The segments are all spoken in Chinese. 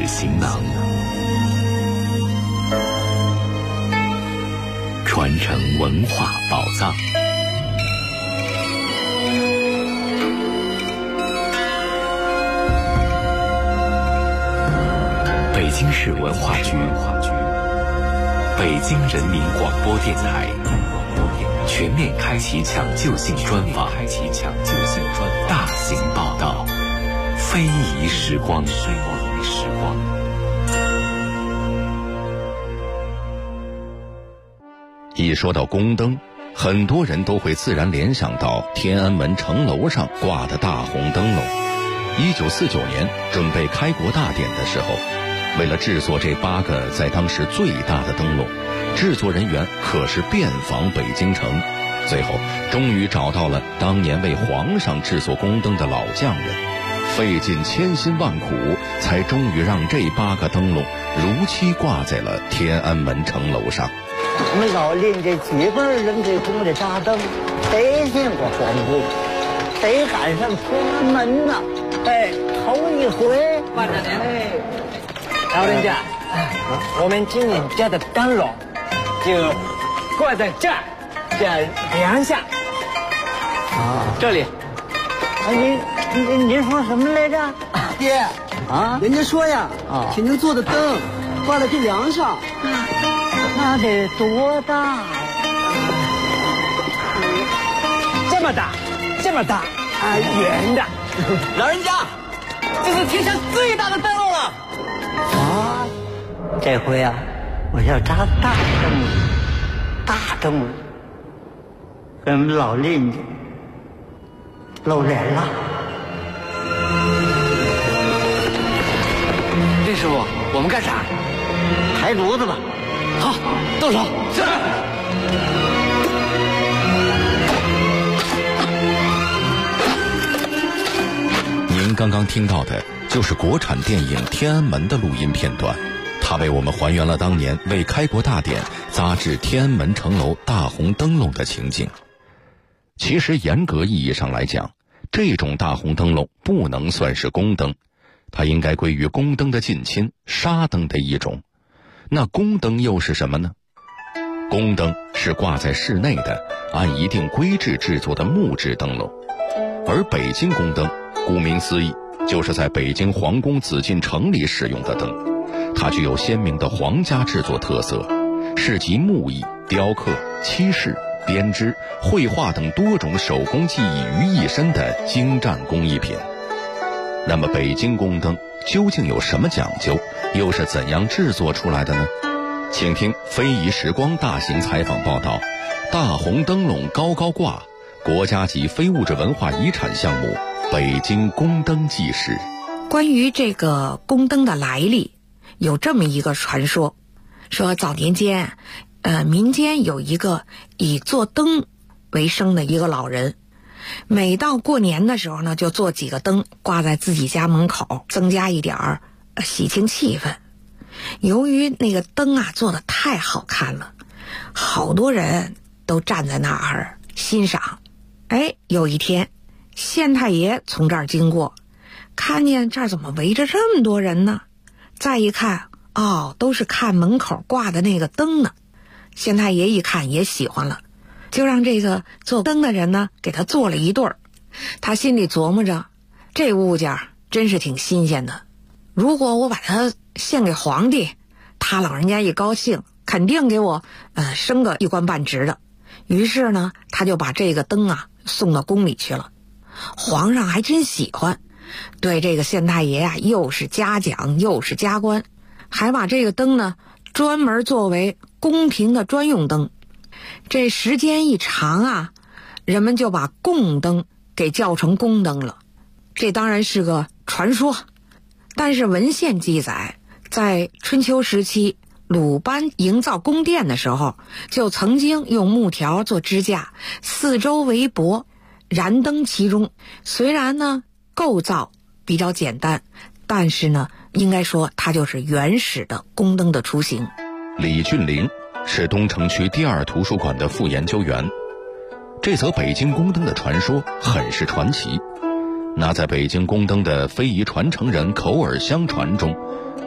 行囊，传承文化宝藏。北京市文化局、北京人民广播电台全面开启抢救性专访，大型报道，非遗时光。 一说到宫灯，很多人都会自然联想到天安门城楼上挂的大红灯笼。1949年准备开国大典的时候，为了制作这8个在当时最大的灯笼，制作人员可是遍访北京城，最后终于找到了当年为皇上制作宫灯的老匠人，费尽千辛万苦，才终于让这8个灯笼如期挂在了天安门城楼上。 我们老邻这几辈人给供的大灯，谁见过皇宫？谁赶上天安门呢？哎，头一回。 万大年，老人家，我们今年家的灯笼就挂在这儿，梁下。这里。 您说什么来着？ 爹人家说呀，天津做的灯挂在这梁上。 那得多大呀？ 这么大，圆的。 老人家，这是天下最大的灯笼了。 这回啊，我要扎大灯笼，跟我们老邻居露脸了。 这师傅，我们干啥？ 抬炉子吧。 好，动手。是。 您刚刚听到的就是国产电影《天安门》的录音片段，它为我们还原了当年为开国大典扎制天安门城楼大红灯笼的情景。其实严格意义上来讲，这种大红灯笼不能算是宫灯，它应该归于宫灯的近亲纱灯的一种。那宫灯又是什么呢？宫灯是挂在室内的，按一定规制制作的木质灯笼，而北京宫灯顾名思义，就是在北京皇宫紫禁城里使用的灯，它具有鲜明的皇家制作特色，是集木艺、雕刻、漆饰、编织、绘画等多种手工技艺于一身的精湛工艺品。那么北京宫灯究竟有什么讲究，又是怎样制作出来的呢？请听非遗时光大型采访报道，大红灯笼高高挂，国家级非物质文化遗产项目北京宫灯纪实。 关于这个宫灯的来历，有这么一个传说，说早年间民间有一个以做灯为生的一个老人，每到过年的时候呢，就做几个灯挂在自己家门口，增加一点喜庆气氛。由于那个灯啊做得太好看了，好多人都站在那儿欣赏。有一天县太爷从这儿经过，看见这儿怎么围着这么多人呢？再一看，都是看门口挂的那个灯呢。县太爷一看也喜欢了，就让这个做灯的人呢给他做了一对儿。他心里琢磨着，这物件真是挺新鲜的，如果我把它献给皇帝，他老人家一高兴，肯定给我升个一官半职的。于是呢，他就把这个灯送到宫里去了。皇上还真喜欢，对这个县太爷又是嘉奖又是加官，还把这个灯呢专门作为宫廷的专用灯。这时间一长人们就把贡灯给叫成宫灯了。这当然是个传说，但是文献记载，在春秋时期鲁班营造宫殿的时候，就曾经用木条做支架，四周围脖，燃灯其中。虽然呢构造比较简单，但是呢应该说它就是原始的宫灯的雏形。 李俊林是东城区第2图书馆的副研究员，这则北京宫灯的传说很是传奇。那在北京宫灯的非遗传承人口耳相传中，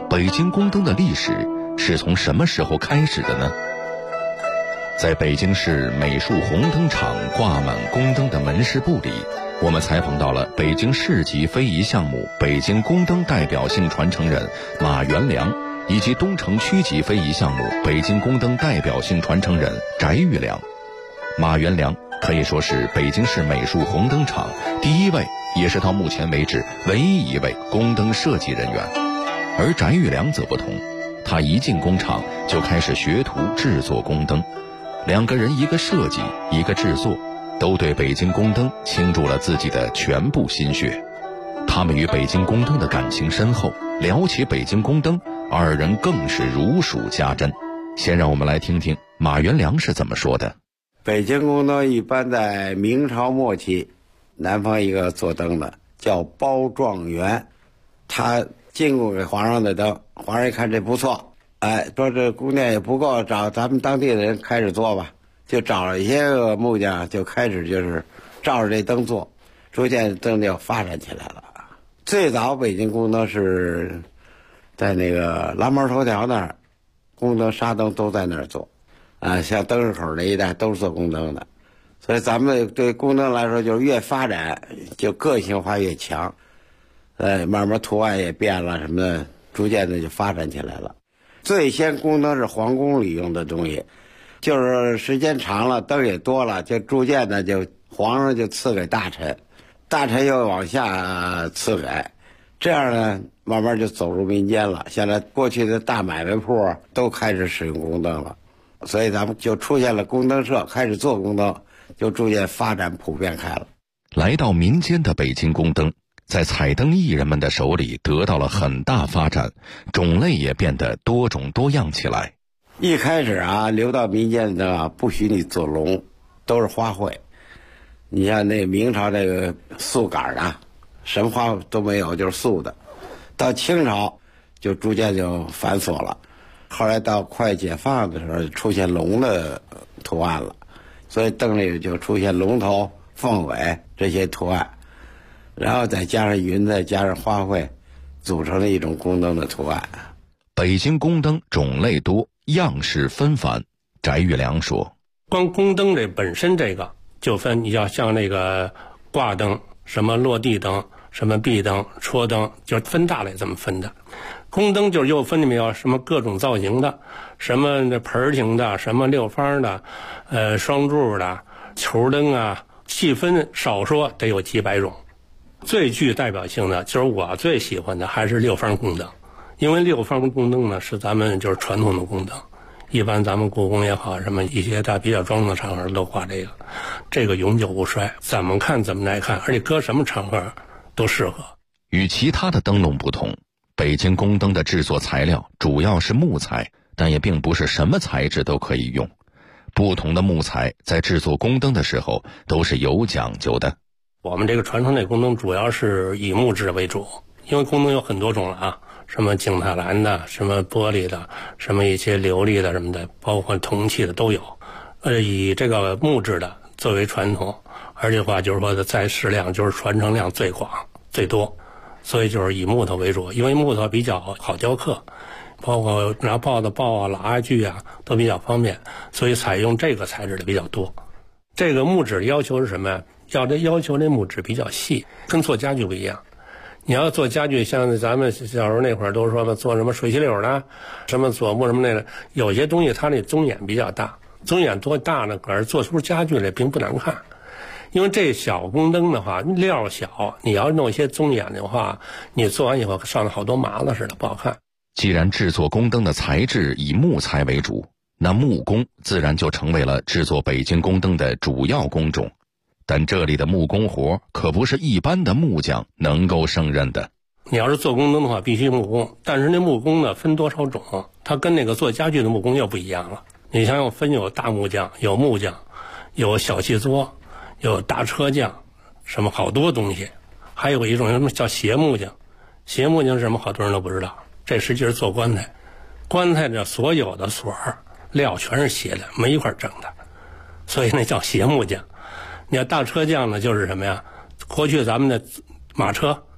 北京宫灯的历史是从什么时候开始的呢？在北京市美术红灯厂挂满宫灯的门市部里，我们采访到了北京市级非遗项目北京宫灯代表性传承人马元良，以及东城区级非遗项目北京宫灯代表性传承人翟玉良。马元良可以说是北京市美术红灯厂第一位，也是到目前为止唯一一位宫灯设计人员。而翟玉良则不同，他一进工厂就开始学徒制作宫灯，两个人一个设计一个制作，都对北京宫灯倾注了自己的全部心血。他们与北京宫灯的感情深厚，聊起北京宫灯，二人更是如数家珍。先让我们来听听马元良是怎么说的。 北京宫灯一般在明朝末期，南方一个做灯的叫包状元，他进贡给皇上的灯，皇上一看这不错，说这宫殿也不够，找咱们当地的人开始做吧，就找了一些个木匠，就开始就是照着这灯做，逐渐灯就发展起来了。最早北京宫灯是在那个蓝毛头条那儿，宫灯纱灯都在那儿做，像灯市口那一带都是做宫灯的，所以咱们对宫灯来说，就是越发展就个性化越强，慢慢图案也变了什么的，逐渐的就发展起来了。最先宫灯是皇宫里用的东西，就是时间长了，灯也多了，就逐渐的就皇上就赐给大臣，大臣又往下赐给，这样呢慢慢就走入民间了。现在过去的大买卖铺都开始使用宫灯了，所以咱们就出现了宫灯社，开始做宫灯，就逐渐发展普遍开了。 来到民间的北京宫灯，在彩灯艺人们的手里得到了很大发展，种类也变得多种多样起来。 一开始流到民间的不许你做龙，都是花卉。你像那明朝那个素杆的，什么花都没有，就是素的。到清朝就逐渐就繁琐了，后来到快解放的时候出现龙的图案了，所以灯里就出现龙头、凤尾这些图案，然后再加上云，再加上花卉，组成了一种宫灯的图案。 北京宫灯种类多，样式纷繁。翟玉良说， 光宫灯这本身这个就分，你要像那个挂灯，什么落地灯，什么壁灯、戳灯，就分大类这么分的。宫灯就是又分里面有什么各种造型的，什么盆形的，什么六方的，双柱的，球灯啊，细分少说得有几百种。最具代表性的就是我最喜欢的还是六方宫灯，因为六方宫灯呢是咱们就是传统的宫灯，一般咱们故宫也好，什么一些大比较庄重的场合都挂这个永久不衰，怎么看怎么来看，而且搁什么场合都适合。 与其他的灯笼不同，北京宫灯的制作材料主要是木材，但也并不是什么材质都可以用。不同的木材在制作宫灯的时候都是有讲究的。 我们这个传承类宫灯主要是以木质为主，因为宫灯有很多种了什么景泰蓝的，什么玻璃的，什么一些琉璃的什么的，包括铜器的都有。以这个木质的作为传统，而且话就是说的再适量，就是传承量最广最多，所以就是以木头为主，因为木头比较好雕刻，包括拿刨子刨拉锯都比较方便，所以采用这个材质的比较多。这个木质的要求是什么呀？要求这木质比较细，跟做家具不一样。你要做家具，像咱们小时候那会儿都说嘛，做什么水洗柳呢，什么柞木什么那个，有些东西它那棕眼比较大，棕眼多大呢？可是做出家具来并不难看。因为这小宫灯的话料小，你要弄一些棕眼的话，你做完以后上了好多麻子似的，不好看。 既然制作宫灯的材质以木材为主，那木工自然就成为了制作北京宫灯的主要工种。但这里的木工活可不是一般的木匠能够胜任的。 你要是做宫灯的话必须木工，但是那木工呢分多少种，它跟那个做家具的木工又不一样了。你想想分有大木匠，有木匠，有小细作，有大车匠，什么好多东西。还有一种什么叫斜木匠，斜木匠是什么好多人都不知道，这实际是做棺材，棺材的所有的锁料全是斜的，没一块整的，所以那叫斜木匠。你要大车匠呢就是什么呀，过去咱们的马车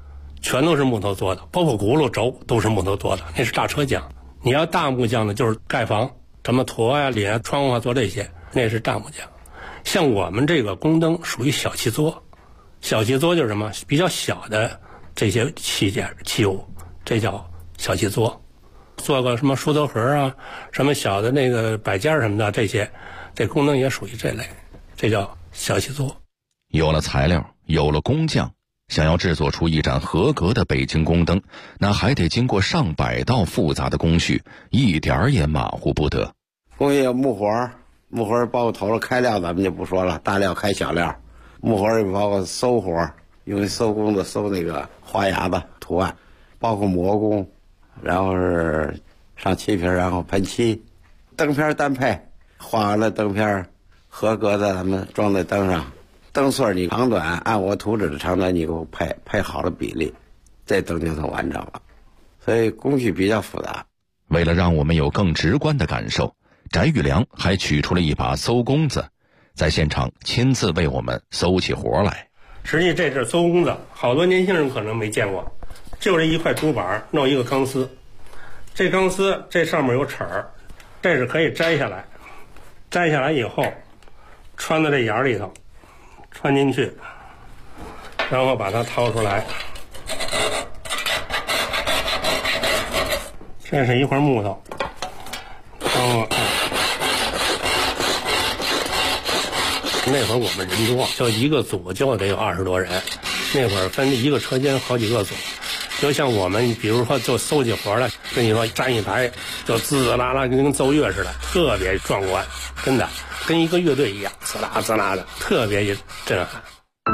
全都是木头做的，包括轱辘轴都是木头做的，那是大车匠。你要大木匠呢，就是盖房，什么驼呀、脸啊、窗户啊做这些，那是大木匠。像我们这个宫灯属于小器作，小器作就是什么比较小的这些器件器物，这叫小器作。做个什么梳头盒啊，什么小的那个摆件什么的，这些，这宫灯也属于这类，这叫小器作。 有了材料，有了工匠，想要制作出一盏合格的北京宫灯，那还得经过上百道复杂的工序，一点儿也马虎不得。 工序有木活，木活包括头了开料咱们就不说了，大料开小料。木活也包括搜活，用搜工子搜那个花牙子图案，包括磨工，然后是上漆皮，然后喷漆。灯片单配，画完了灯片合格的咱们装在灯上。灯穗你长短按我图纸的长短你给我配好了比例，这灯就算完整了。所以工序比较复杂。 为了让我们有更直观的感受，翟玉良还取出了一把搜工子，在现场亲自为我们搜起活来。 实际这是搜工子，好多年轻人可能没见过，就是一块竹板弄一个钢丝，这钢丝这上面有齿儿，这是可以摘下来，摘下来以后穿到这眼里头，穿进去，然后把它掏出来。这是一块木头，然后那会儿我们人多，就一个组就得有20多人，那会儿分一个车间好几个组。就像我们比如说就搜起活来，跟你说站一排就滋滋啦啦跟奏乐似的，特别壮观，真的跟一个乐队一样，滋啦滋啦的，特别震撼。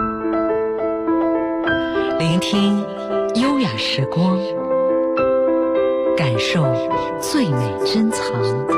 聆听优雅时光，感受最美珍藏。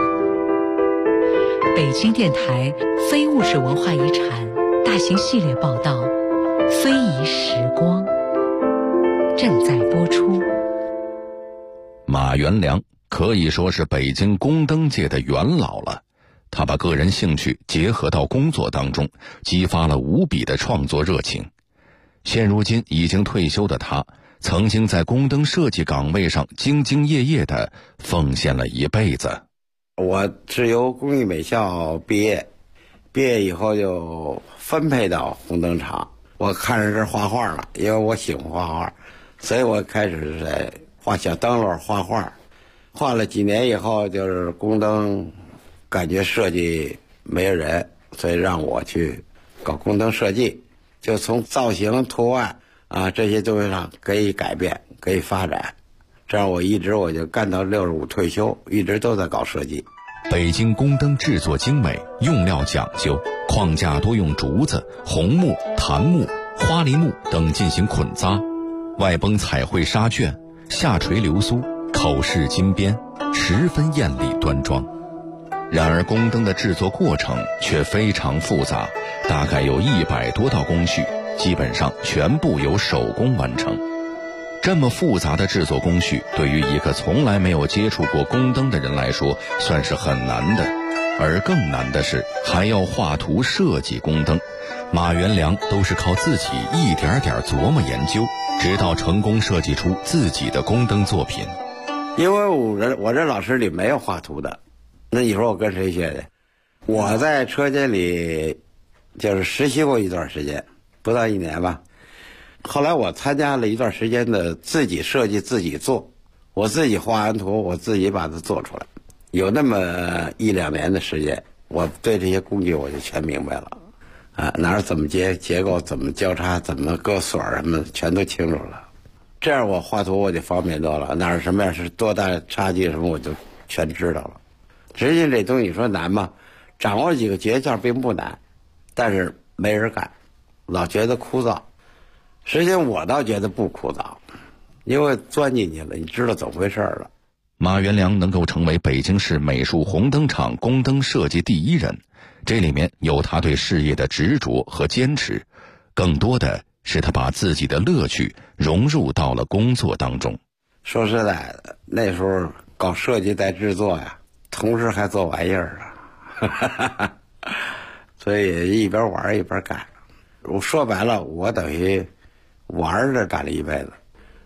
北京电台非物质文化遗产大型系列报道《非遗时光》正在播出。 马元良可以说是北京宫灯界的元老了，他把个人兴趣结合到工作当中，激发了无比的创作热情。现如今已经退休的他，曾经在宫灯设计岗位上兢兢业业地奉献了一辈子。 我是由工艺美校毕业以后就分配到红灯厂。我看上这画画了，因为我喜欢画画，所以我开始在画小灯笼画画。画了几年以后，就是宫灯感觉设计没有人，所以让我去搞宫灯设计，就从造型图案啊这些东西上可以改变，可以发展。这样我就干到65退休，一直都在搞设计。 北京宫灯制作精美，用料讲究，框架多用竹子、红木、檀木、花梨木等进行捆扎，外崩彩绘纱卷，下垂流苏，口饰金边，十分艳丽端庄。然而宫灯的制作过程却非常复杂，大概有100多道工序，基本上全部由手工完成。这么复杂的制作工序，对于一个从来没有接触过宫灯的人来说，算是很难的。而更难的是，还要画图设计宫灯。马元良都是靠自己一点点琢磨研究，直到成功设计出自己的宫灯作品。 因为我这老师里没有画图的，那你说我跟谁学的？我在车间里就是实习过一段时间，不到1年吧。后来我参加了一段时间的自己设计自己做，我自己画完图，我自己把它做出来。有那么1、2年的时间，我对这些工具我就全明白了，哪儿怎么结构，怎么交叉，怎么搁锁什么，全都清楚了。这样我画图我就方便多了，哪儿什么样是多大差距什么，我就全知道了。实际这东西你说难吗？掌握几个诀窍并不难，但是没人干，老觉得枯燥。实际上我倒觉得不枯燥，因为钻进去了，你知道怎么回事了。 马元良能够成为北京市美术红灯厂宫灯设计第1人，这里面有他对事业的执着和坚持，更多的是他把自己的乐趣融入到了工作当中。 说实在的，那时候搞设计带制作呀，同时还做玩意儿啊，所以一边玩一边干。我说白了，我等于玩着干了一辈子。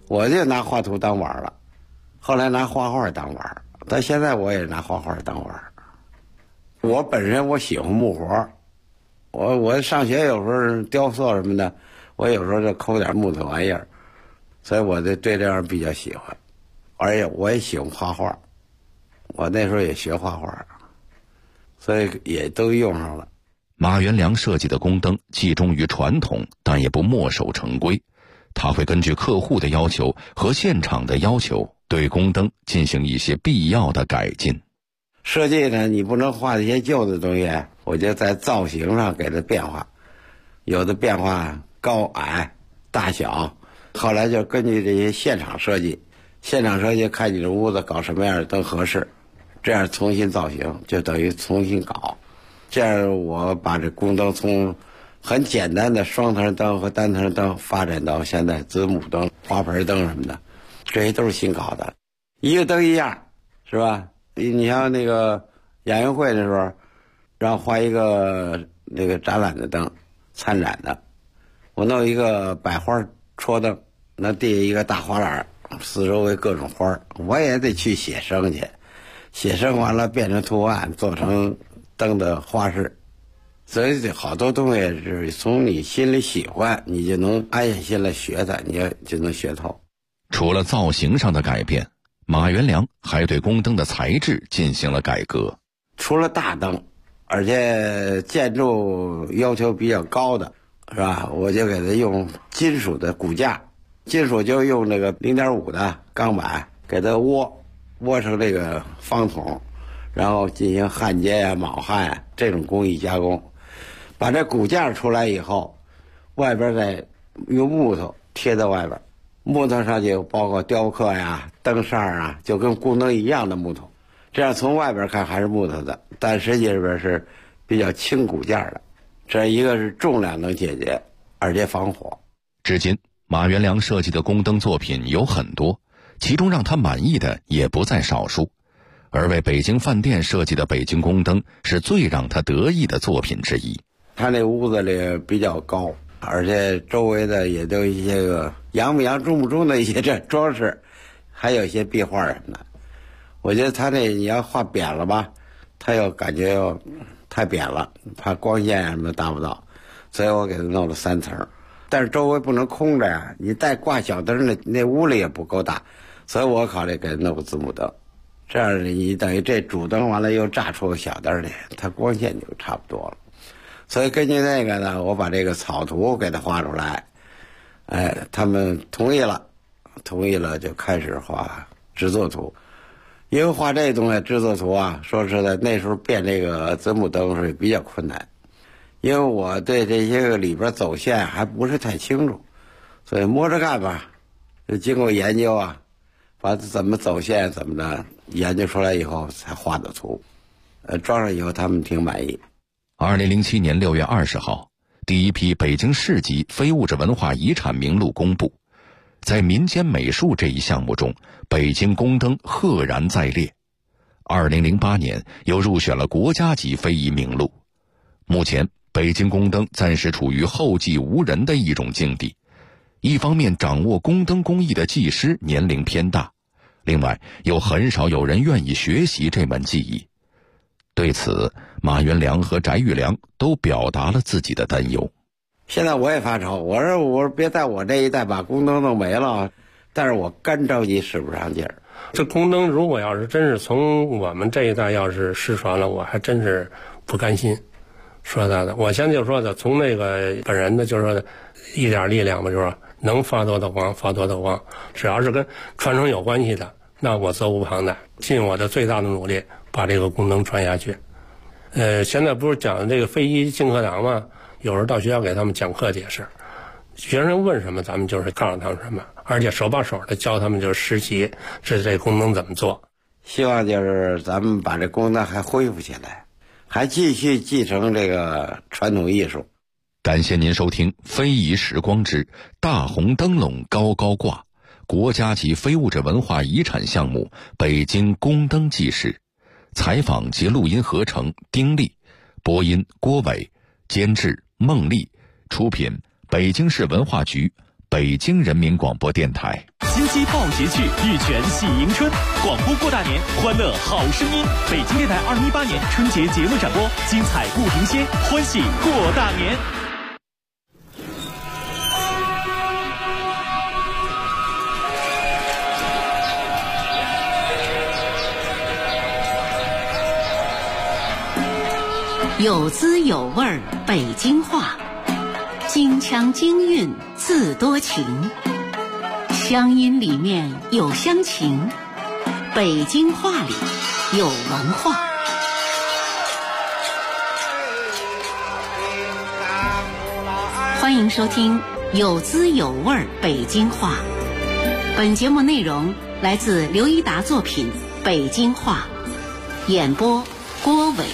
我就拿画图当玩了，后来拿画画当玩，到现在我也拿画画当玩。我本身我喜欢木活，我上学有时候雕塑什么的，我有时候就抠点木头玩意儿，所以我对这样比较喜欢，而且我也喜欢画画，我那时候也学画画，所以也都用上了。 马元良设计的宫灯既忠于传统，但也不墨守成规。他会根据客户的要求和现场的要求，对宫灯进行一些必要的改进。 设计呢，你不能画一些旧的东西，我就在造型上给它变化，有的变化高矮大小，后来就根据这些现场设计看你这屋子搞什么样的灯合适，这样重新造型，就等于重新搞。这样我把这宫灯从很简单的双层灯和单层灯发展到现在子母灯、花盆灯什么的，这些都是新搞的。一个灯一样，是吧？你像那个亚运会的时候，让画一个那个展览的灯，参展的，我弄一个百花戳灯，那地下一个大花篮，四周围各种花，我也得去写生去，写生完了变成图案，做成灯的花式。所以好多东西是从你心里喜欢，你就能安下心来学它，你就能学透。 除了造型上的改变，马元良还对宫灯的材质进行了改革。 除了大灯，而且建筑要求比较高的，是吧？我就给它用金属的骨架，金属就用那个 0.5 的钢板给它窝成这个方筒，然后进行焊接呀、铆焊呀这种工艺加工。把这骨架出来以后，外边再用木头贴在外边，木头上就包括雕刻呀、灯扇啊，就跟宫灯一样的木头。这样从外边看还是木头的，但实际里边是比较轻骨架的。这一个是重量能解决，而且防火。 至今，马元良设计的宫灯作品有很多，其中让他满意的也不在少数。而为北京饭店设计的北京宫灯是最让他得意的作品之一。 他那屋子里比较高，而且周围的也都一些个洋不洋中不中的一些这装饰，还有一些壁画什么的。我觉得他这你要画扁了吧，他又感觉又太扁了，怕光线什么达不到，所以我给他弄了3层。但是周围不能空着呀，你带挂小灯的那屋里也不够大，所以我考虑给他弄个子母灯，这样你等于这主灯完了又炸出个小灯来，它光线就差不多了。所以根据那个呢，我把这个草图给他画出来，他们同意了就开始画制作图。因为画这东西制作图啊，说实在那时候变这个子母灯是比较困难，因为我对这些个里边走线还不是太清楚，所以摸着干吧，就经过研究啊，把怎么走线怎么的研究出来以后才画的图，装上以后他们挺满意。 2007年6月20号，第一批北京市级非物质文化遗产名录公布。在民间美术这一项目中，北京宫灯赫然在列。2008年又入选了国家级非遗名录。目前，北京宫灯暂时处于后继无人的一种境地。一方面，掌握宫灯工艺的技师年龄偏大，另外又很少有人愿意学习这门技艺。对此，马元良和翟玉良都表达了自己的担忧。 现在我也发愁，我说别在我这一代把宫灯弄没了，但是我干着急使不上劲儿。 这宫灯如果要是真是从我们这一代要是失传了，我还真是不甘心。说他的，我先就说的，从那个本人的就是说的一点力量吧，就是说能发多大光发多大光，只要是跟传承有关系的，那我责无旁贷，尽我的最大的努力把这个宫灯传下去。现在不是讲这个非遗进课堂吗？有时候到学校给他们讲课解释，学生问什么咱们就是告诉他们什么，而且手把手的教他们就是实习这宫灯怎么做。 希望就是咱们把这宫灯还恢复起来，还继续继承这个传统艺术。 感谢您收听《非遗时光之大红灯笼高高挂》国家级非物质文化遗产项目北京宫灯纪实。采访及录音合成丁力，播音郭伟，监制孟丽，出品北京市文化局、北京人民广播电台。 金鸡报捷趣，玉泉喜迎春，广播过大年，欢乐好声音。北京电台2018年春节节目展播，精彩不停歇，欢喜过大年。 有滋有味儿北京话，京腔京韵字多情，乡音里面有乡情，北京话里有文化。欢迎收听有滋有味儿北京话。本节目内容来自刘一达作品《北京话》，演播郭伟。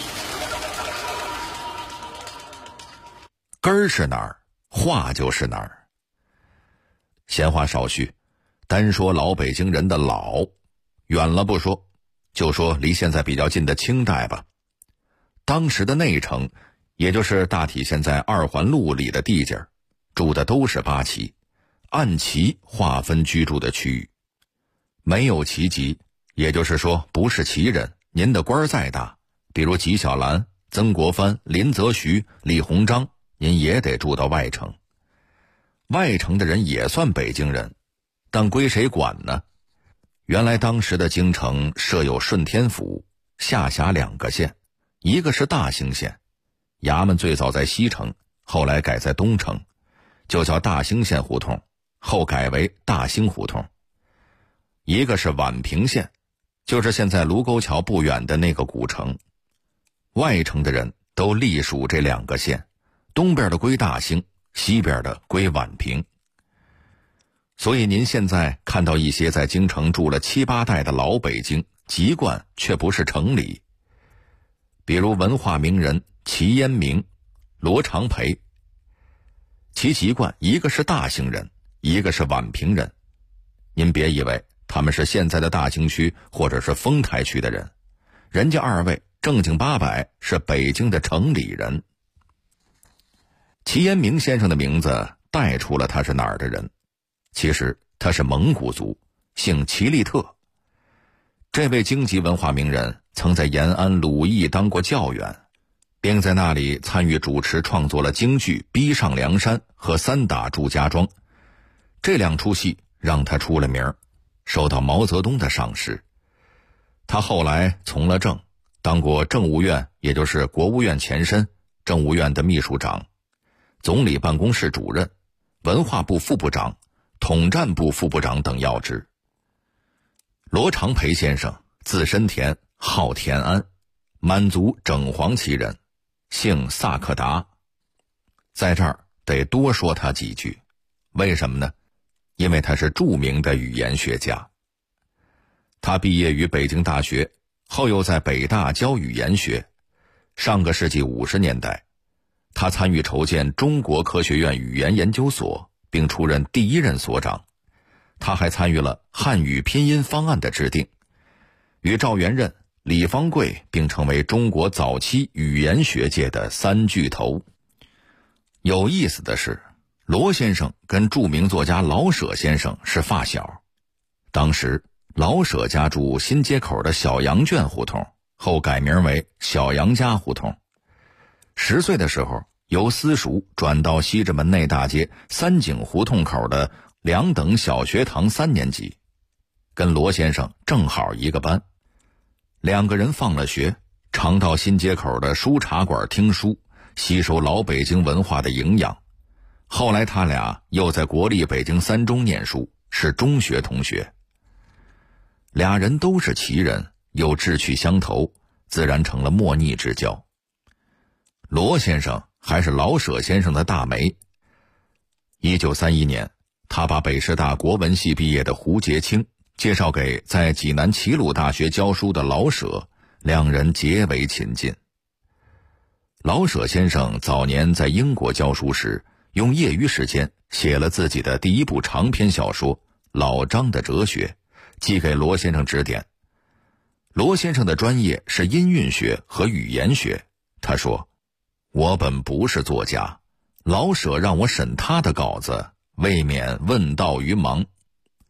根儿是哪儿，话就是哪儿。闲话少叙，单说老北京人的老，远了不说，就说离现在比较近的清代吧。当时的内城，也就是大体现在2环路里的地界，住的都是八旗，按旗划分居住的区域。没有旗籍，也就是说不是旗人，您的官再大，比如纪晓岚、曾国藩、林则徐、李鸿章，您也得住到外城。外城的人也算北京人，但归谁管呢？原来当时的京城设有顺天府，下辖2个县，一个是大兴县，衙门最早在西城，后来改在东城，就叫大兴县胡同，后改为大兴胡同。一个是宛平县，就是现在卢沟桥不远的那个古城。外城的人都隶属这2个县，东边的归大兴，西边的归宛平。所以您现在看到一些在京城住了7、8代的老北京，籍贯却不是城里。比如文化名人齐烟明、罗长培，其籍贯一个是大兴人，一个是宛平人。您别以为他们是现在的大兴区或者是丰台区的人，人家2位正经八百是北京的城里人。齐烟明先生的名字带出了他是哪儿的人，其实他是蒙古族，姓齐利特。这位京籍文化名人曾在延安鲁艺当过教员，并在那里参与主持创作了京剧《逼上梁山》和《三打祝家庄》，这2出戏让他出了名，受到毛泽东的赏识。他后来从了政，当过政务院，也就是国务院前身，政务院的秘书长，总理办公室主任，文化部副部长，统战部副部长等要职。罗长培先生字申田，号田安，满族整黄旗人，姓萨克达。在这儿得多说他几句，为什么呢？因为他是著名的语言学家。他毕业于北京大学，后又在北大教语言学。上个世纪50年代，他参与筹建中国科学院语言研究所，并出任第1任所长。他还参与了汉语拼音方案的制定，与赵元任、李方贵并成为中国早期语言学界的3巨头。有意思的是，罗先生跟著名作家老舍先生是发小。当时老舍家住新街口的小羊圈胡同，后改名为小杨家胡同。10岁的时候，由私塾转到西直门内大街三井胡同口的2等小学堂3年级，跟罗先生正好一个班。2个人放了学，常到新街口的书茶馆听书，吸收老北京文化的营养。后来他俩又在国立北京3中念书，是中学同学。俩人都是旗人，又志趣相投，自然成了莫逆之交。罗先生还是老舍先生的大媒。1931年，他把北师大国文系毕业的胡洁清介绍给在济南齐鲁大学教书的老舍，2人结为亲近。老舍先生早年在英国教书时，用业余时间写了自己的第1部长篇小说《老张的哲学》，寄给罗先生指点。罗先生的专业是音韵学和语言学，他说：“我本不是作家，老舍让我审他的稿子，未免问道于盲。”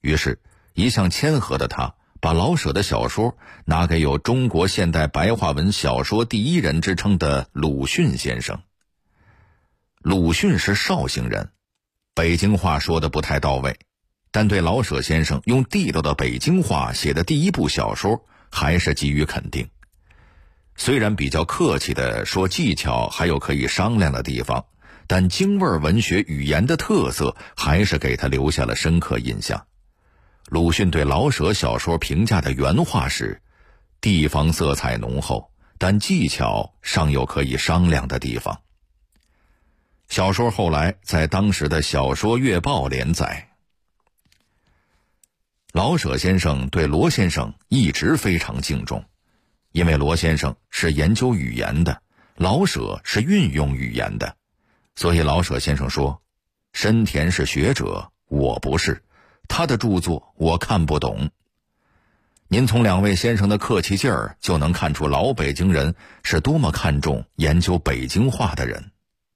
于是一向谦和的他把老舍的小说拿给有中国现代白话文小说第一人之称的鲁迅先生。鲁迅是绍兴人，北京话说的不太到位，但对老舍先生用地道的北京话写的第一部小说还是给予肯定。虽然比较客气地说技巧还有可以商量的地方，但京味文学语言的特色还是给他留下了深刻印象。鲁迅对老舍小说评价的原话是：地方色彩浓厚，但技巧尚有可以商量的地方。小说后来在当时的小说月报连载。老舍先生对罗先生一直非常敬重，因为罗先生是研究语言的，老舍是运用语言的，所以老舍先生说，深田是学者，我不是，他的著作我看不懂。您从两位先生的客气劲儿就能看出老北京人是多么看重研究北京话的人。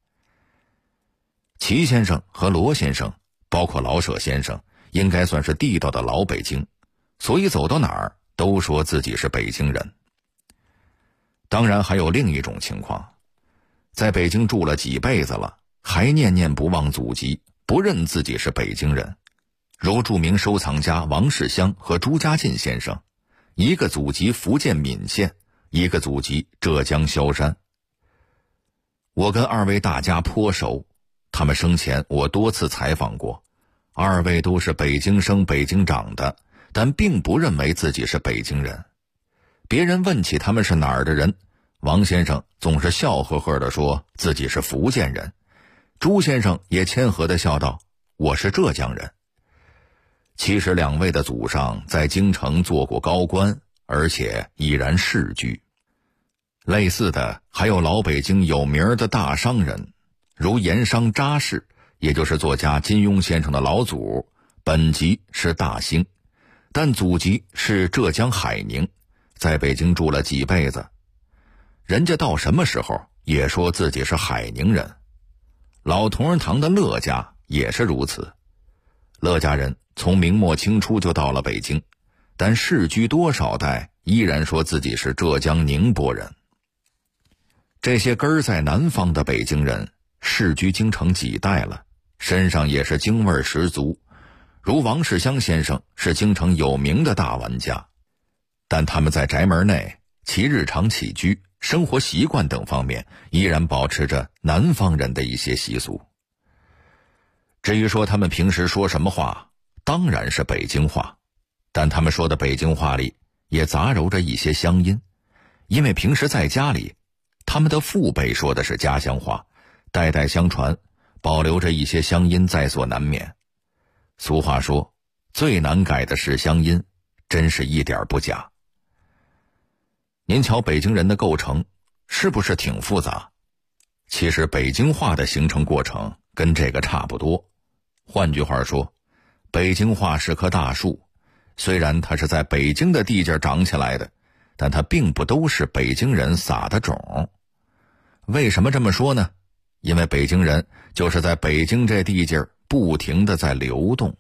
齐先生和罗先生，包括老舍先生，应该算是地道的老北京，所以走到哪儿都说自己是北京人。当然还有另一种情况，在北京住了几辈子了，还念念不忘祖籍，不认自己是北京人，如著名收藏家王世襄和朱家进先生，一个祖籍福建闽县，一个祖籍浙江萧山。我跟二位大家颇熟，他们生前我多次采访过，二位都是北京生北京长的，但并不认为自己是北京人。别人问起他们是哪儿的人，王先生总是笑呵呵地说自己是福建人，朱先生也谦和地笑道，我是浙江人。其实两位的祖上在京城做过高官，而且已然世居。类似的还有老北京有名的大商人，如盐商查氏，也就是作家金庸先生的老祖，本籍是大兴，但祖籍是浙江海宁，在北京住了几辈子。人家到什么时候也说自己是海宁人。老同仁堂的乐家也是如此，乐家人从明末清初就到了北京，但世居多少代依然说自己是浙江宁波人。这些根儿在南方的北京人世居京城几代了，身上也是京味十足，如王世襄先生是京城有名的大玩家，但他们在宅门内其日常起居、生活习惯等方面依然保持着南方人的一些习俗。至于说他们平时说什么话，当然是北京话，但他们说的北京话里也杂糅着一些乡音，因为平时在家里他们的父辈说的是家乡话，代代相传，保留着一些乡音在所难免。俗话说，最难改的是乡音，真是一点不假。您瞧北京人的构成是不是挺复杂？其实北京话的形成过程跟这个差不多。换句话说，北京话是棵大树，虽然它是在北京的地界长起来的，但它并不都是北京人撒的种。为什么这么说呢？因为北京人就是在北京这地界不停地在流动。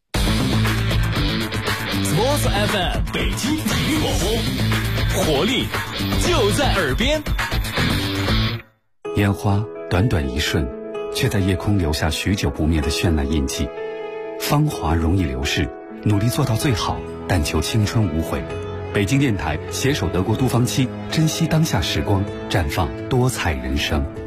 Sports FM 北京体育广播，活力就在耳边。 烟花短短一瞬，却在夜空留下许久不灭的绚烂印记。芳华容易流逝，努力做到最好，但求青春无悔。北京电台携手德国都方期，珍惜当下时光，绽放多彩人生。